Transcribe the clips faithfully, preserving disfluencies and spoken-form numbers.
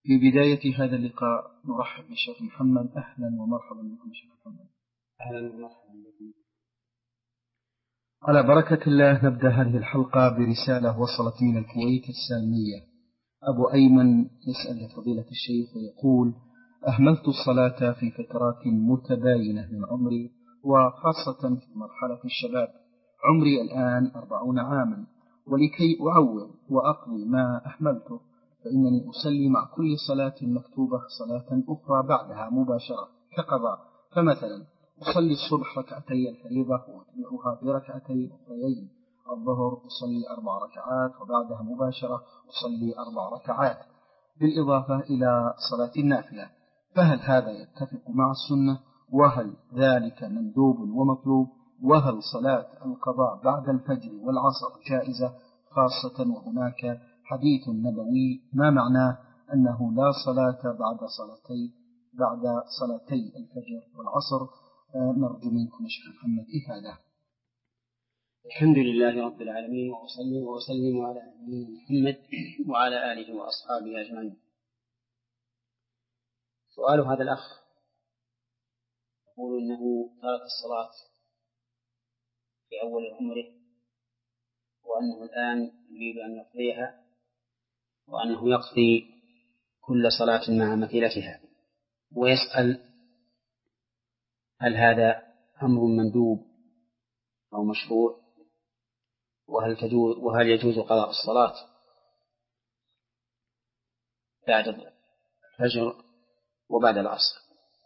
في بداية هذا اللقاء نرحب بالشيخ محمد. أهلا ومرحبا بكم شيخ محمد. أهلا ومرحبا بكم. على بركة الله نبدأ هذه الحلقة برسالة وصلت من الكويت السالمية. أبو أيمن يسأل لفضيلة الشيخ ويقول: أهملت الصلاة في فترات متباينة من عمري وخاصة في مرحلة الشباب. عمري الآن أربعون عاما، ولكي أعوض وأقضي ما أهملته فإنني أصلي مع كل صلاة مكتوبة صلاة أخرى بعدها مباشرة كقضاء. فمثلا أصلي الصبح ركعتي الفريضة وأتبعها بركعتين أخريين. الظهر أصلي أربع ركعات وبعدها مباشرة أصلي أربع ركعات بالإضافة إلى صلاة النافلة. فهل هذا يتفق مع السنة؟ وهل ذلك مندوب ومطلوب؟ وهل صلاة القضاء بعد الفجر والعصر جائزة، خاصة وهناك حديث نبوي ما معناه أنه لا صلاة بعد صلاتي بعد صلاتي الفجر والعصر؟ نرجو منكم شيخ محمد إفادة. الحمد لله رب العالمين، وأصلي وأسلم على نبينا محمد وعلى آله وأصحابه أجمعين. سؤال هذا الأخ يقول إنه ترك الصلاة في أول عمره، وأنه الآن يريد أن يقضيها، وأنه يقضي كل صلاة مع مثيلتها، ويسأل: هل هذا أمر مندوب أو مشروع؟ وهل تجوز وهل يجوز قضاء الصلاة بعد الفجر وبعد العصر؟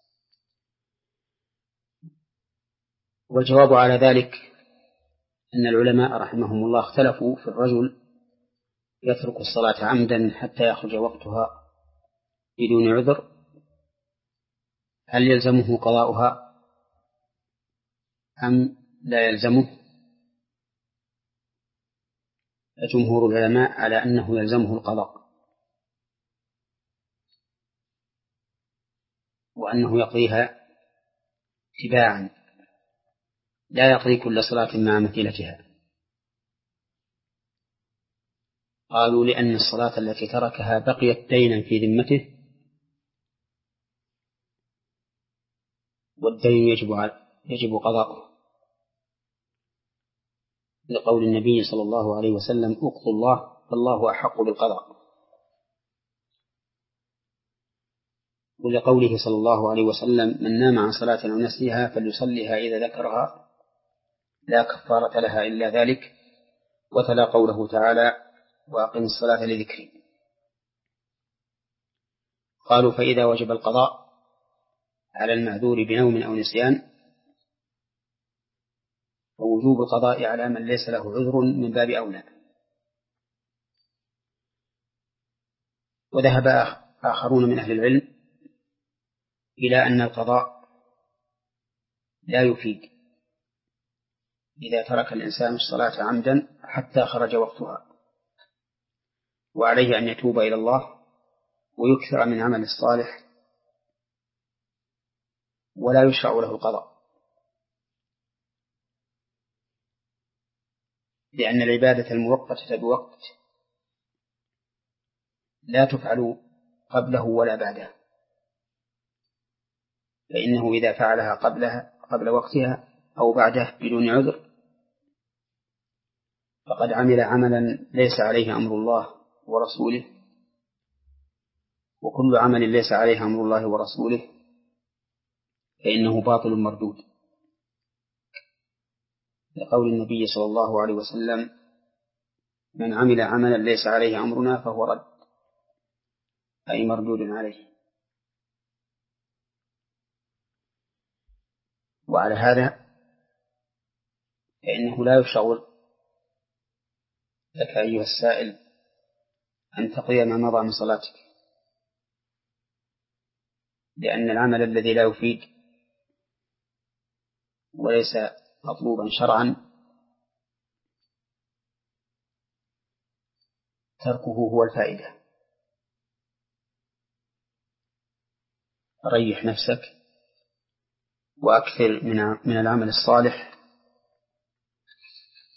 والجواب على ذلك أن العلماء رحمهم الله اختلفوا في الرجل يترك الصلاة عمدا حتى يخرج وقتها بدون عذر، هل يلزمه قضاؤها أم لا يلزمه؟ جمهور العلماء على أنه يلزمه القضاء، وأنه يقضيها تباعا، لا يقضي كل صلاة مع مثيلتها. قالوا: لأن الصلاة التي تركها بقيت دينا في ذمته، والدين يجب يجب قضاؤه، لقول النبي صلى الله عليه وسلم: اقضوا الله فالله أحق بالقضاء، ولقوله صلى الله عليه وسلم: من نام عن صلاة أو نسيها فليصليها إذا ذكرها لا كفارة لها إلا ذلك، وتلا قوله تعالى: وأقم الصلاة لذكري. قالوا: فإذا وجب القضاء على المعذور بنوم أو نسيان، ووجوب القضاء على من ليس له عذر من باب أولى. وذهب آخرون من أهل العلم إلى أن القضاء لا يفيد إذا ترك الإنسان الصلاة عمدا حتى خرج وقتها، وعليه أن يتوب إلى الله ويكثر من عمل الصالح، ولا يشرع له القضاء، لأن العبادة المؤقتة بوقت لا تفعل قبله ولا بعده، فإنه إذا فعلها قبلها قبل وقتها أو بعده بدون عذر فقد عمل عملا ليس عليه أمر الله ورسوله، وكل عمل ليس عليه أمر الله ورسوله فإنه باطل مردود، لقول النبي صلى الله عليه وسلم: من عمل عملا ليس عليه أمرنا فهو رد، أي مردود عليه. وعلى هذا فإنه لا يشغل لك أيها السائل أن تقضي ما مضى من صلاتك، لأن العمل الذي لا يفيد وليس مطلوبا شرعا تركه هو الفائدة. ريح نفسك وأكثر من العمل الصالح،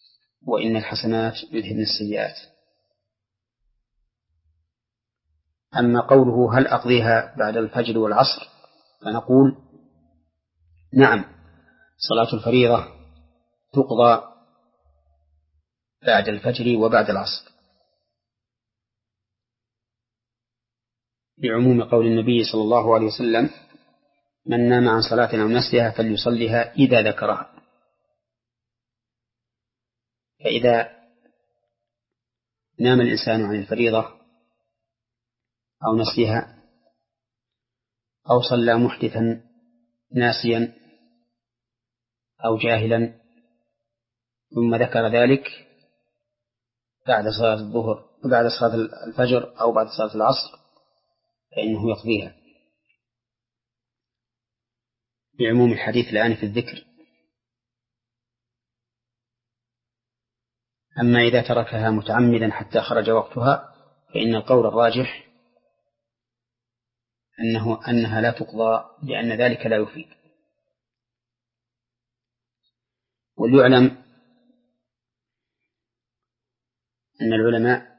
وإن الحسنات يذهبن السيئات. أما قوله هل أقضيها بعد الفجر والعصر فنقول نعم، صلاة الفريضة تقضى بعد الفجر وبعد العصر، بعموم قول النبي صلى الله عليه وسلم من نام عن صلاة أو نسيها فليصليها إذا ذكرها. فإذا نام الإنسان عن الفريضة أو نسيها أو صلى محدثا ناسيا أو جاهلا ثم ذكر ذلك بعد صلاة الظهر بعد صلاة الفجر أو بعد صلاة العصر فإنه يقضيها، بعموم الحديث الآن في الذكر. أما إذا تركها متعمدا حتى خرج وقتها فإن القول الراجح أنه أنها لا تقضى، لأن ذلك لا يفيد. وليعلم أن العلماء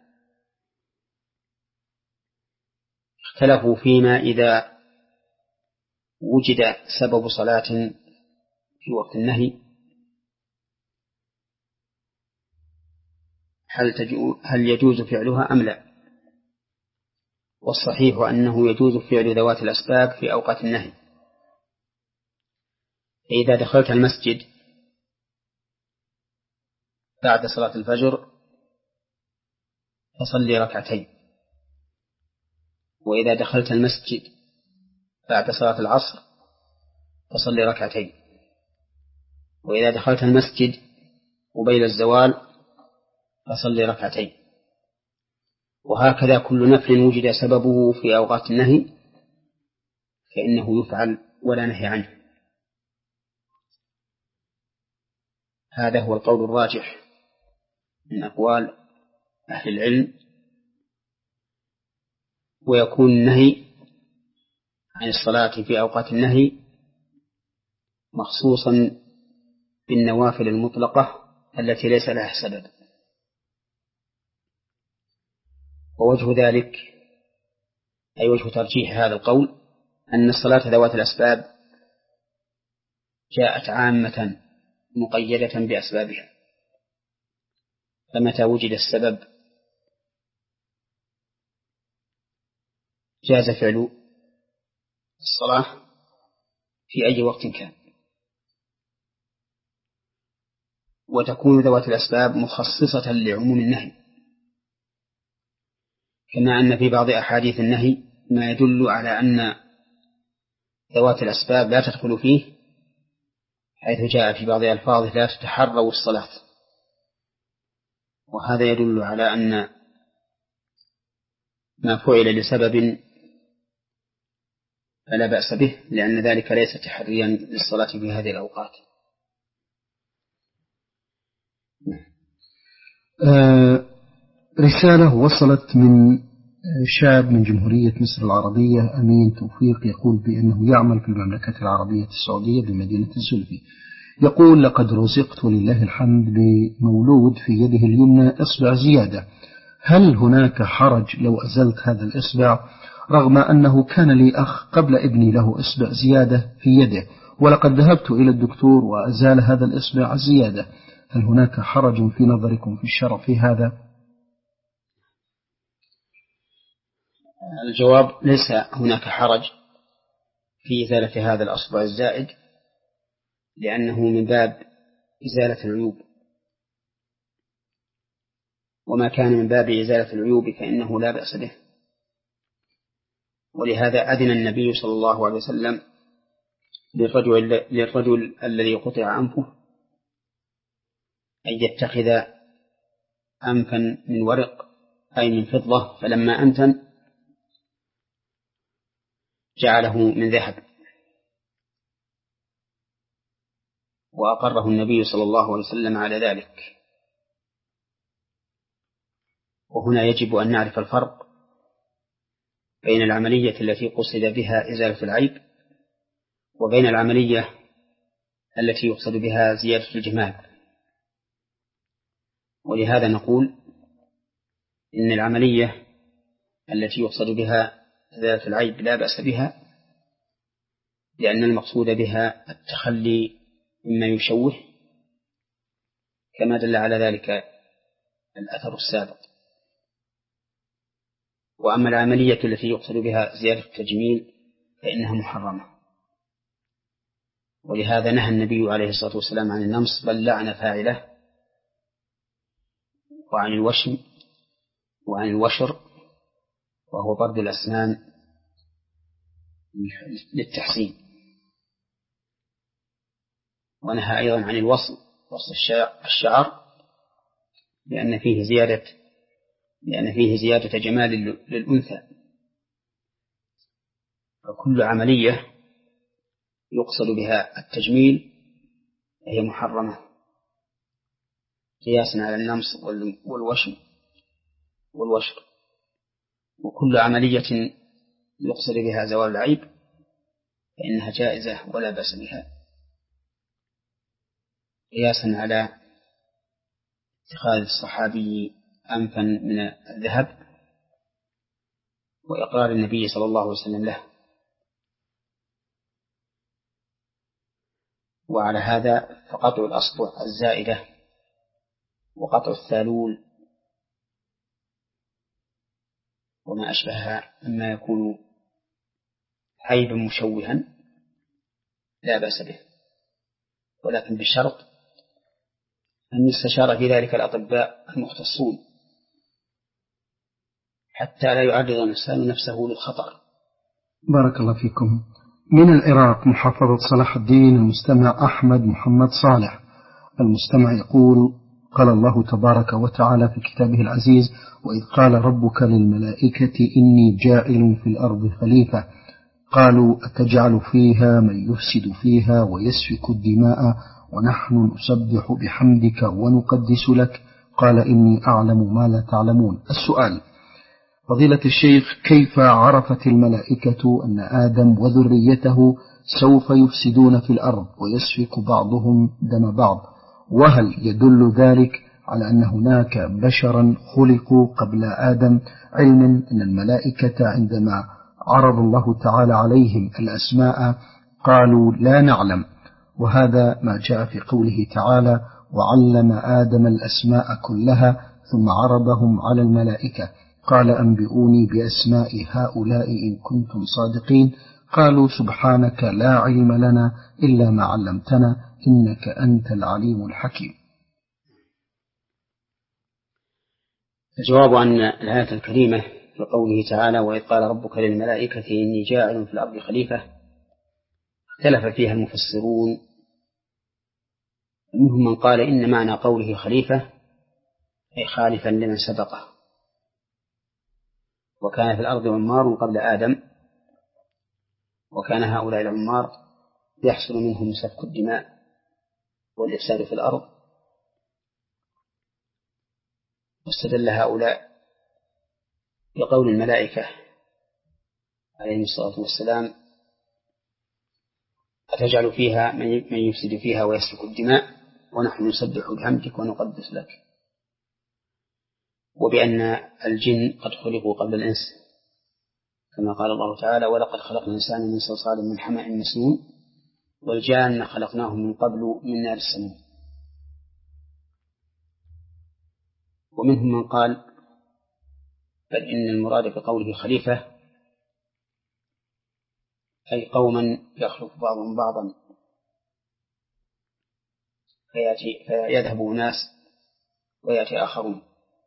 اختلفوا فيما إذا وجد سبب صلاة في وقت النهي هل, هل يجوز فعلها أم لا. والصحيح أنه يجوز فعل ذوات الأسباب في أوقات النهي. إذا دخلت المسجد بعد صلاة الفجر فصلي ركعتين، وإذا دخلت المسجد بعد صلاة العصر فصلي ركعتين، وإذا دخلت المسجد قبيل الزوال فصلي ركعتين، وهكذا كل نفل وجد سببه في أوقات النهي فإنه يفعل ولا نهي عنه. هذا هو القول الراجح من أقوال أهل العلم. ويكون النهي عن الصلاة في أوقات النهي مخصوصا بالنوافل المطلقة التي ليس لها سبب. ووجه ذلك أي وجه ترجيح هذا القول أن الصلاة ذوات الأسباب جاءت عامة مقيدة بأسبابها، فمتى وجد السبب جاز فعل الصلاة في أي وقت كان. وتكون ذوات الأسباب مخصصة لعموم النهي، كما أن في بعض أحاديث النهي ما يدل على أن ذوات الأسباب لا تدخل فيه، حيث جاء في بعض ألفاظه لا تتحروا الصلاة، وهذا يدل على أن ما فعل لسبب فلا بأس به، لأن ذلك ليس تحريا للصلاة في هذه الأوقات. آه رسالة وصلت من شاب من جمهورية مصر العربية أمين توفيق، يقول بأنه يعمل في المملكة العربية السعودية بمدينة الزلفي. يقول لقد رزقت ولله الحمد بمولود في يده اليمنى إصبع زيادة، هل هناك حرج لو أزلت هذا الإصبع، رغم أنه كان لي أخ قبل ابني له إصبع زيادة في يده ولقد ذهبت إلى الدكتور وأزال هذا الإصبع الزيادة، هل هناك حرج في نظركم في الشرع في هذا؟ الجواب ليس هناك حرج في إزالة هذا الأصبع الزائد، لأنه من باب إزالة العيوب، وما كان من باب إزالة العيوب فإنه لا بأس به. ولهذا أذن النبي صلى الله عليه وسلم للرجل, للرجل الذي قطع أنفه أن يتخذ أنفا من ورق أي من فضة، فلما أنتن جعله من ذهب، وأقره النبي صلى الله عليه وسلم على ذلك. وهنا يجب أن نعرف الفرق بين العملية التي قصد بها إزالة العيب وبين العملية التي يقصد بها زيادة الجمال. ولهذا نقول إن العملية التي يقصد بها إزالة العيب لا بأس بها، لأن المقصود بها التخلي مما يشوه، كما دل على ذلك الأثر السابق. وأما العملية التي يقصد بها زيادة التجميل فإنها محرمة، ولهذا نهى النبي عليه الصلاة والسلام عن النمص، بل لعن فاعله، وعن الوشم وعن الوشر وهو ضرب الأسنان للتحسين، ونهى أيضا عن الوصل، وصل الشعر، لأن فيه زيادة لأن فيه زيادة جمال للأنثى. فكل عملية يقصد بها التجميل هي محرمة قياسا على النمص والوشم والوشر، وكل عملية يقصد بها زوال العيب فإنها جائزة ولا بأس بها، قياسا على اتخاذ الصحابي أنفا من الذهب وإقرار النبي صلى الله عليه وسلم له. وعلى هذا فقطع الأصبع الزائدة وقطع الثالول وما أشبهها مما يكون عيبا مشوها لا بأس به، ولكن بشرط أن يستشار في ذلك الأطباء المختصون حتى لا يعرض الإنسان نفسه للخطر. بارك الله فيكم. من العراق محافظة صلاح الدين المستمع أحمد محمد صالح. المستمع يقول: قال الله تبارك وتعالى في كتابه العزيز: وإذ قال ربك للملائكة إني جاعل في الأرض خليفة، قالوا أتجعل فيها من يفسد فيها ويسفك الدماء ونحن نسبح بحمدك ونقدس لك، قال إني أعلم ما لا تعلمون. السؤال: فضيلة الشيخ، كيف عرفت الملائكة أن آدم وذريته سوف يفسدون في الأرض ويسفك بعضهم دم بعض؟ وهل يدل ذلك على أن هناك بشرا خلقوا قبل آدم، علما أن الملائكة عندما عرض الله تعالى عليهم الأسماء قالوا لا نعلم، وهذا ما جاء في قوله تعالى: وعلم آدم الأسماء كلها ثم عرضهم على الملائكة، قال أنبئوني بأسماء هؤلاء إن كنتم صادقين، قالوا سبحانك لا علم لنا إلا ما علمتنا إنك أنت العليم الحكيم. الجواب عن الآية الكريمة في قوله تعالى: وإذ قال ربك للملائكة إني جاعل في الأرض خليفة، اختلف فيها المفسرون، منهم من قال إن معنى قوله خليفة أي خالفا لمن سبقه، وكان في الأرض عمار قبل آدم، وكان هؤلاء العمار يحصل منهم سفك الدماء والإفساد في الأرض، واستدل هؤلاء بقول الملائكة عليهم الصلاة والسلام: أتجعل فيها من يفسد فيها ويسفك الدماء ونحن نسبح بحمدك ونقدس لك، وبأن الجن قد خلقوا قبل الإنس، كما قال الله تعالى: ولقد خلقنا الإنسان من صلصال من حمأ مسنون والجان خلقناه من قبل من نار السموم. ومنهم من قال بل إن المراد بقوله خليفة أي قوما يخلق بعضهم بعضا، فيأتي فيذهب ناس ويأتي آخرون.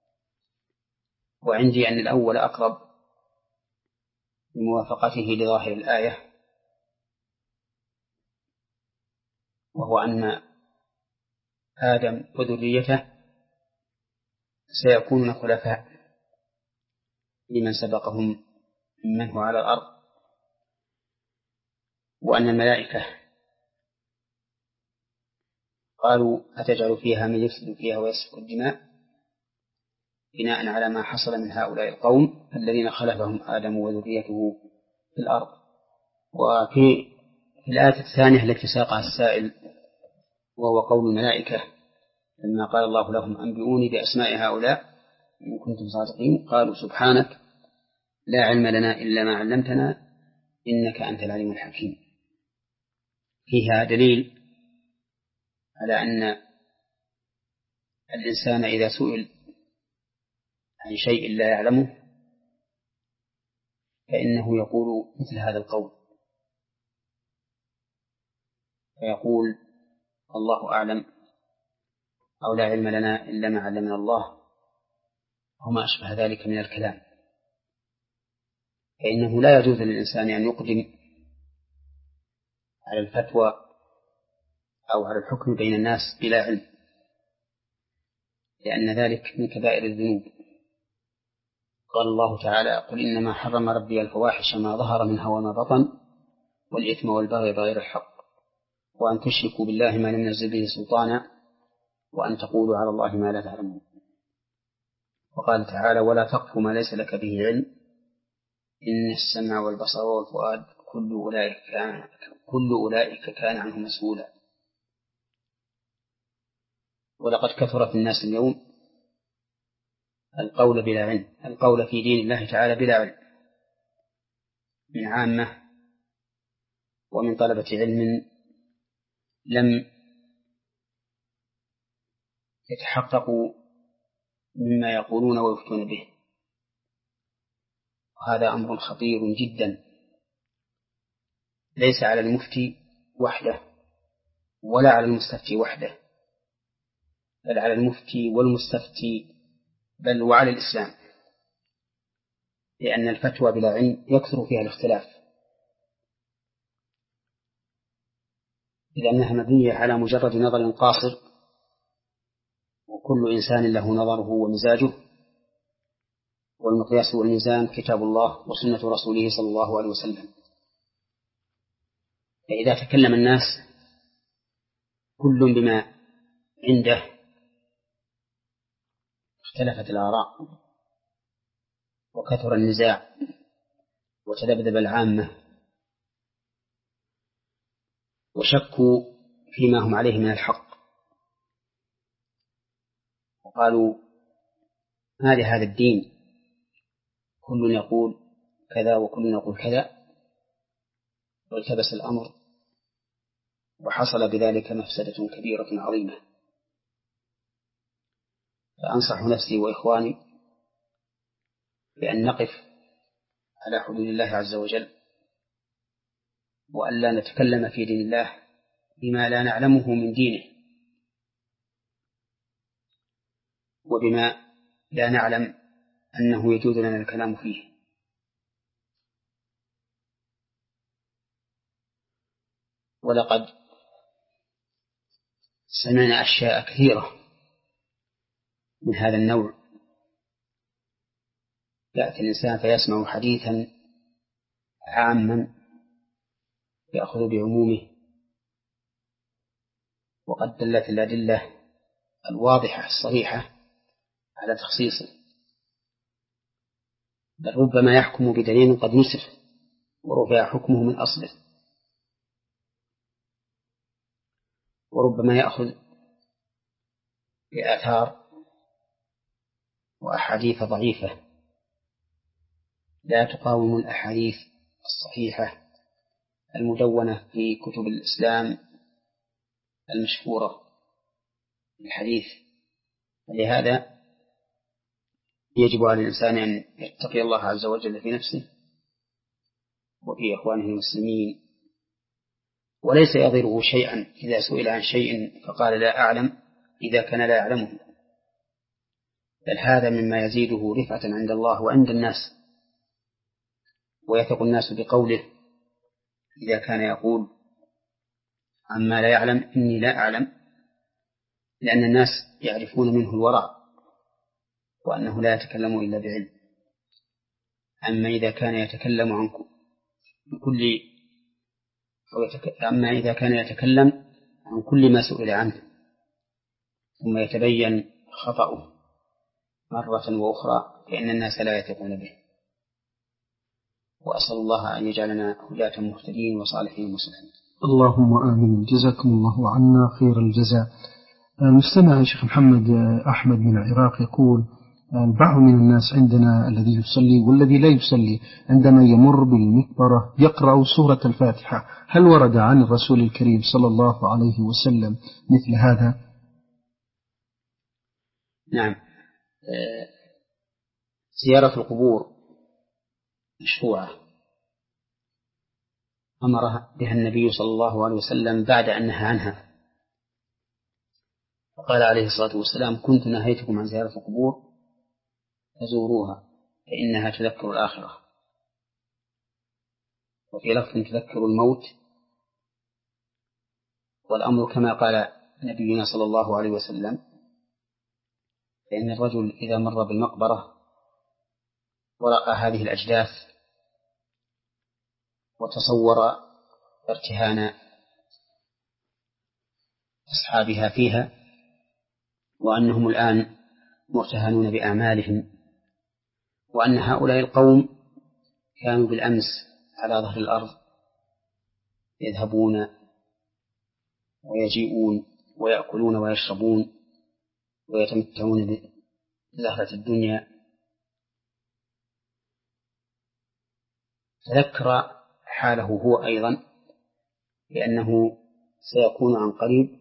وعندي أن الأول أقرب بموافقته لظاهر الآية، وهو أن آدم وذريته سيكونون خلفاء لمن سبقهم ممن هو على الأرض، وأن الملائكة قالوا أتجعل فيها من يفسد فيها ويسفك الدماء بناء على ما حصل من هؤلاء القوم الذين خلفهم آدم وذريته في الأرض. وفي الآية الثانية التي ساقها السائل وهو قول الملائكة لما قال الله لهم أنبئوني بأسماء هؤلاء إن كنتم صادقين، قالوا سبحانك لا علم لنا إلا ما علمتنا إنك أنت العليم الحكيم. فيها دليل على أن الإنسان إذا سئل عن شيء لا يعلمه فإنه يقول مثل هذا القول، فيقول الله أعلم، أو لا علم لنا إلا ما علمنا الله، وما أشبه ذلك من الكلام. فإنه لا يجوز للإنسان أن يقدم على الفتوى أو على الحكم بين الناس بلا علم، لأن ذلك من كبائر الذنوب. قال الله تعالى: قل إنما حرم ربي الفواحش ما ظهر منها وما بطن والإثم والبغي بغير الحق وأن تشركوا بالله ما لم ينزل به سلطانا وأن تقولوا على الله ما لا تعلمون. وقال تعالى: ولا تقف ما ليس لك به علم إن السمع والبصر والفؤاد كل أولئك كان, كل أولئك كان عنه مسؤولا. ولقد كثر في الناس اليوم القول بلا علم، القول في دين الله تعالى بلا علم، من عامة ومن طلبة علم لم يتحققوا مما يقولون ويفتون به. وهذا أمر خطير جدا، ليس على المفتي وحده ولا على المستفتي وحده، بل على المفتي والمستفتي، بل وعلى الإسلام، لأن الفتوى بلا علم يكثر فيها الاختلاف، لأنها مبنية على مجرد نظر قاصر، وكل إنسان له نظره ومزاجه، والمقياس والميزان كتاب الله وسنة رسوله صلى الله عليه وسلم. فإذا تكلم الناس كل بما عنده اختلفت الآراء وكثر النزاع وتذبذب العامة وشكوا فيما هم عليه من الحق، وقالوا: ما لهذا الدين كل يقول كذا وكل يقول كذا، والتبس الأمر وحصل بذلك مفسدة كبيرة عظيمة. فأنصح نفسي وإخواني بأن نقف على حدود الله عز وجل، وأن لا نتكلم في دين الله بما لا نعلمه من دينه، وبما لا نعلم أنه يجوز لنا الكلام فيه. ولقد سمعنا أشياء كثيرة من هذا النوع، يأتي الإنسان فيسمع حديثا عاما يأخذ بعمومه، وقد دلت الأدلة الواضحة الصريحة على تخصيصه، بل ربما يحكم بدليل قد نسخ ورفع حكمه من أصله، وربما يأخذ بآثار وأحاديث ضعيفة لا تقاوم الأحاديث الصحيحة المدونة في كتب الإسلام المشهورة الحديث. ولهذا يجب على الإنسان أن يتقي الله عز وجل في نفسه وفي إخوانه المسلمين، وليس يضره شيئا إذا سئل عن شيء فقال لا أعلم إذا كان لا يعلمه، بل هذا مما يزيده رفعة عند الله وعند الناس، ويثق الناس بقوله إذا كان يقول عما لا يعلم إني لا أعلم، لأن الناس يعرفون منه الورع وأنه لا يتكلم إلا بعلم. أما إذا كان يتكلم عن كل أو يتك... أما إذا كان يتكلم عن كل ما سئل عنه ثم يتبين خطأه مرة وأخرى فإن الناس لا يثقون به. وأسأل الله أن يجعلنا هداة مهتدين وصالحين مسلمين. اللهم آمين. جزاكم الله عنا خير الجزاء. المستمع الشيخ محمد أحمد من العراق يقول: البعض من الناس عندنا الذي يصلي والذي لا يصلي عندما يمر بالمقبرة يقرأ سورة الفاتحة، هل ورد عن الرسول الكريم صلى الله عليه وسلم مثل هذا؟ نعم، زيارة القبور مشروعة أمرها بها النبي صلى الله عليه وسلم بعد أن نهى عنها، فقال عليه الصلاة والسلام: كنت نهيتكم عن زيارة القبور فزوروها فإنها تذكر الآخرة، وفي لفظ تذكر الموت. والأمر كما قال نبينا صلى الله عليه وسلم، فإن الرجل إذا مر بالمقبرة ورأى هذه الأجداث وتصور ارتهان أصحابها فيها وأنهم الآن مرتهنون بأعمالهم، وأن هؤلاء القوم كانوا بالأمس على ظهر الأرض يذهبون ويجيئون ويأكلون ويشربون ويتمتعون بزهرة الدنيا، تذكر حاله هو أيضا، لأنه سيكون عن قريب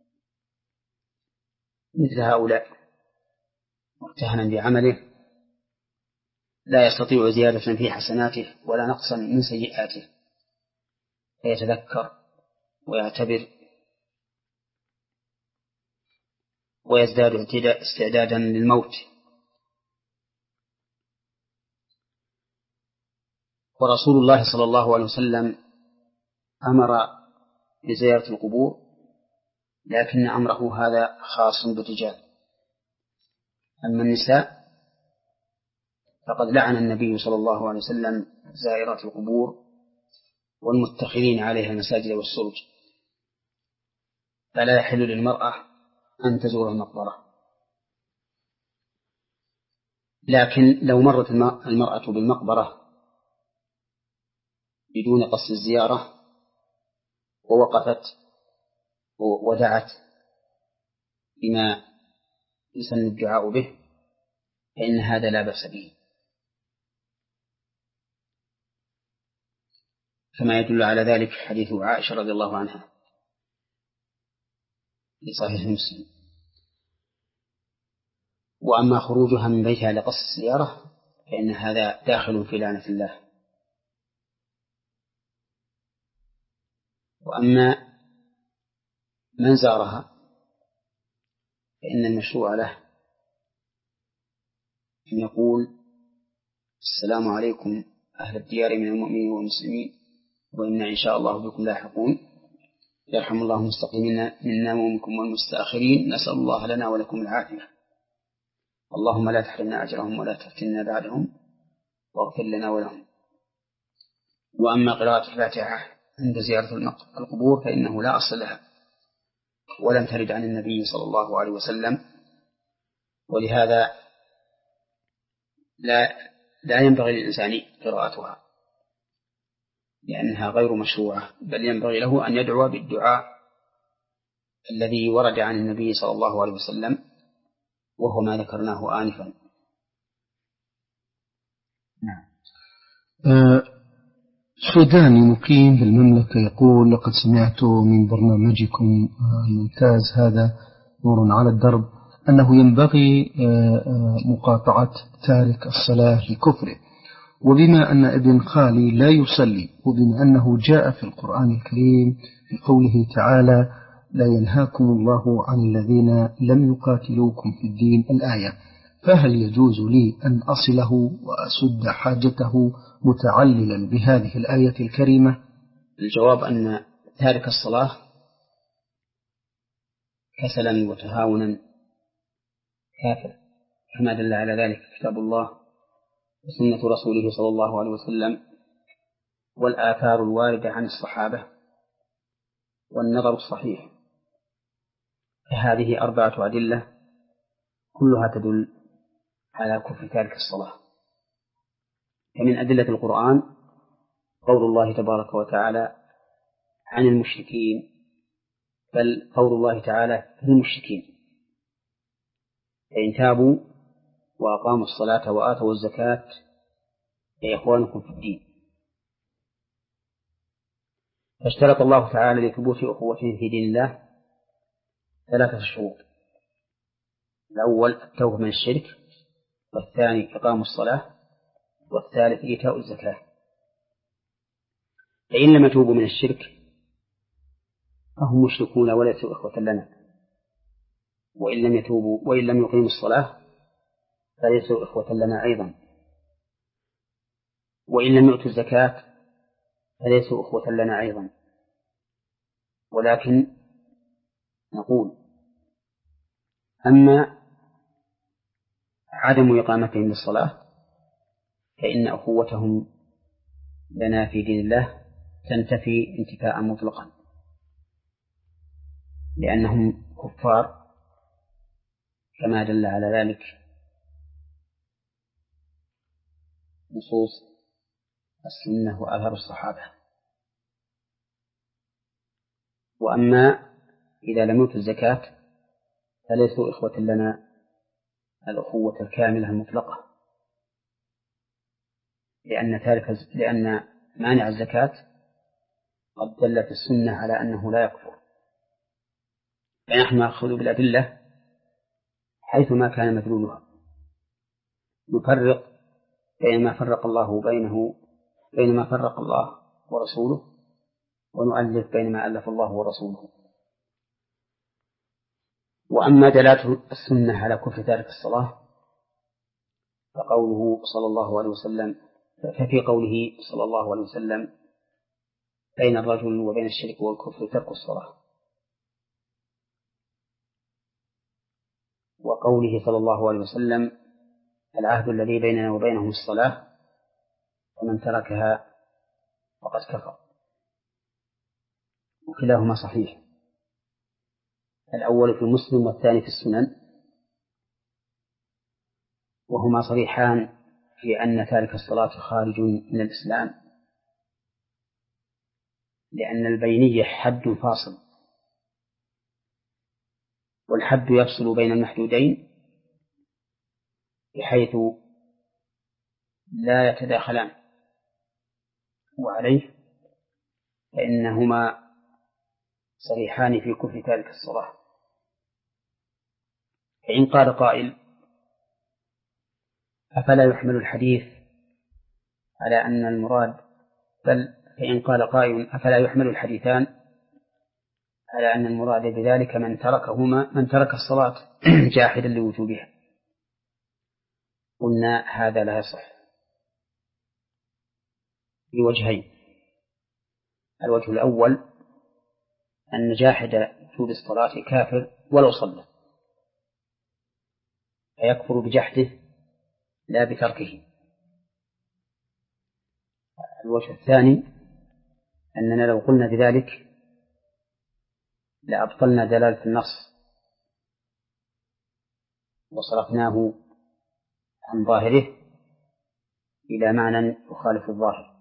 مثل هؤلاء مرتهنا بعمله لا يستطيع زيادة في حسناته ولا نقصا من سيئاته، فيتذكر ويعتبر ويزداد استعدادا للموت. ورسول الله صلى الله عليه وسلم أمر بزيارة القبور، لكن أمره هذا خاص بالرجال. أما النساء فقد لعن النبي صلى الله عليه وسلم زائرات القبور والمتخذين عليها المساجد والسرج، فلا يحل للمرأة أن تزور المقبرة. لكن لو مرت المرأة بالمقبرة بدون قصد الزيارة ووقفت ودعت بما يسن الدعاء به فإن هذا لا بأس به، كما يدل على ذلك حديث عائشة رضي الله عنها في صحيح مسلم. وأما خروجها من بيتها لقصد الزيارة فإن هذا داخل في لعنة الله. وأما من زارها فإن المشروع له أن يقول: السلام عليكم أهل الديار من المؤمنين والمسلمين وإنا إن شاء الله بكم لاحقون، يرحم الله المستقيمين منا ومنكم والمستأخرين، نسأل الله لنا ولكم العافية، اللهم لا تحرمنا أجرهم ولا تفتنا بعدهم واغفر لنا ولهم. وأما قراءة الفاتحة عند زيارة القبور فإنه لا أصل لها ولم ترد عن النبي صلى الله عليه وسلم، ولهذا لا لا ينبغي للإنسان قراءتها لأنها غير مشروعة، بل ينبغي له أن يدعو بالدعاء الذي ورد عن النبي صلى الله عليه وسلم وهو ما ذكرناه آنفا. نعم. أه سوداني مقيم بالمملكة يقول: لقد سمعت من برنامجكم الممتاز هذا نور على الدرب أنه ينبغي مقاطعة تارك الصلاة لكفره، وبما أن ابن خالي لا يصلي، وبما أنه جاء في القرآن الكريم في قوله تعالى: لا ينهاكم الله عن الذين لم يقاتلوكم في الدين الآية، فهل يجوز لي أن أصله وأسد حاجته متعللا بهذه الآية الكريمة؟ الجواب أن تارك الصلاة كسلا وتهاونا كافر، كما دل على ذلك كتاب الله وسنة رسوله صلى الله عليه وسلم والآثار الواردة عن الصحابة والنظر الصحيح. فهذه أربعة أدلة كلها تدل على كفر تارك الصلاة. فمن أدلة القرآن قول الله تبارك وتعالى عن المشركين، بل قول الله تعالى في المشركين: فإن تابوا وأقاموا الصلاة وآتوا الزكاة فإخوانكم في الدين. فاشترط الله تعالى لثبوت أخوتهم في دين الله ثلاثة شروط: الأول التوبة من الشرك، والثاني إقام الصلاة، والثالث إيتاء الزكاة. فإن لم يتوبوا من الشرك فهم مشركون وليسوا إخوة لنا، وإن لم يتوبوا وإن لم يقيموا الصلاة فليسوا إخوة لنا أيضا، وإن لم يؤتوا الزكاة فليسوا إخوة لنا أيضا. ولكن نقول: أما عدم إقامتهم للصلاة فإن أخوتهم لنا في دين الله تنتفي انتفاء مطلقا، لأنهم كفار كما دل على ذلك نصوص السنة وآثار الصحابة. وأما إذا لم يؤتوا الزكاة فليسوا إخوة لنا الأخوة الكاملة المطلقة، لأن تارك لأن مانع الزكاة قد دلت السنة على أنه لا يكفر، فنحن نأخذ بالأدلة حيثما كان مدلولها، نفرق بين ما فرق الله بينه بين ما فرق الله ورسوله، ونؤلف بين ما ألف الله ورسوله. وأما دلالة السنة على كفر تارك الصلاة فقوله صلى الله عليه وسلم ففي قوله صلى الله عليه وسلم: بين الرجل وبين الشرك والكفر ترك الصلاة، وقوله صلى الله عليه وسلم: العهد الذي بيننا وبينهم الصلاة ومن تركها فقد كفر. وكلاهما صحيح، الأول في مسلم والثاني في السنن، وهما صريحان في أن تارك الصلاة خارج من الإسلام، لأن البينية حد فاصل، والحد يفصل بين المحدودين بحيث لا يتداخلان، وعليه فإنهما صريحان في كفر تارك الصلاة. فإن قال قائل: أفلا يحمل الحديث على أن المراد بل فإن قال قائل: أفلا يحمل الحديثان على أن المراد بذلك من تركهما من ترك الصلاة جاحدا لوجوبها؟ قلنا: هذا لا يصح بوجهين: الوجه الأول أن جاحد وجوب الصلاة كافر ولو صلى، فيكفر بجحده لا بتركه. الوجه الثاني أننا لو قلنا بذلك لأبطلنا دلالة النص وصرفناه عن ظاهره إلى معنى يخالف الظاهر،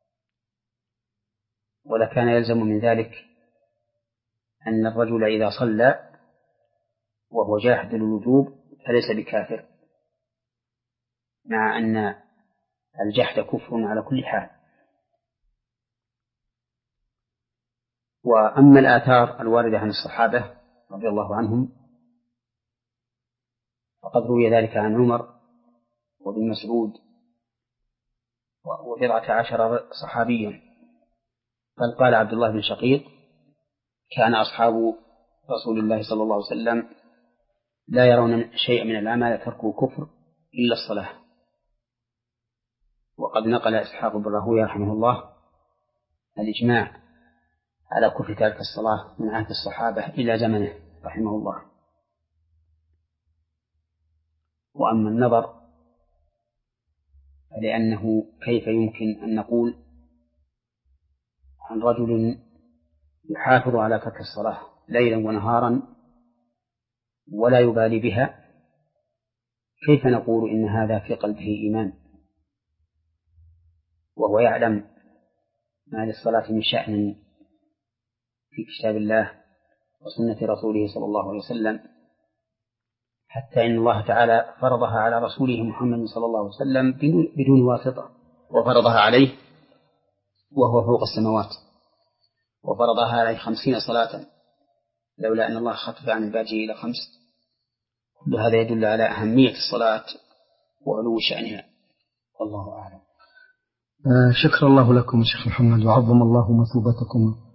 ولكان يلزم من ذلك أن الرجل إذا صلى وهو جاحد للوجوب فليس بكافر، مع أن الجحد كفر على كل حال. وأما الآثار الواردة عن الصحابة رضي الله عنهم فقد روي ذلك عن عمر وابن مسعود وبضعة عشر صحابيا. قال قال عبد الله بن شقيق: كان أصحاب رسول الله صلى الله عليه وسلم لا يرون شيئا من العمل تركه كفر إلا الصلاة. وقد نقل إسحاق بن راهويه رحمه الله الإجماع على كفر تارك الصلاة من عهد الصحابة إلى زمنه رحمه الله. وأما النظر فلأنه كيف يمكن أن نقول عن رجل يحافظ على ترك الصلاة ليلا ونهارا ولا يبالي بها، كيف نقول إن هذا في قلبه إيمان وهو يعلم ما للصلاة من شأن في كتاب الله وسنة رسوله صلى الله عليه وسلم؟ حتى إن الله تعالى فرضها على رسوله محمد صلى الله عليه وسلم بدون واسطة، وفرضها عليه وهو فوق السماوات، وفرضها عليه خمسين صلاة لولا أن الله خفف عن عباده إلى خمس. كل هذا يدل على أهمية الصلاة وعلو شأنها، والله أعلم. آه شكر الله لكم شيخ محمد، وعظم الله مثوبتكم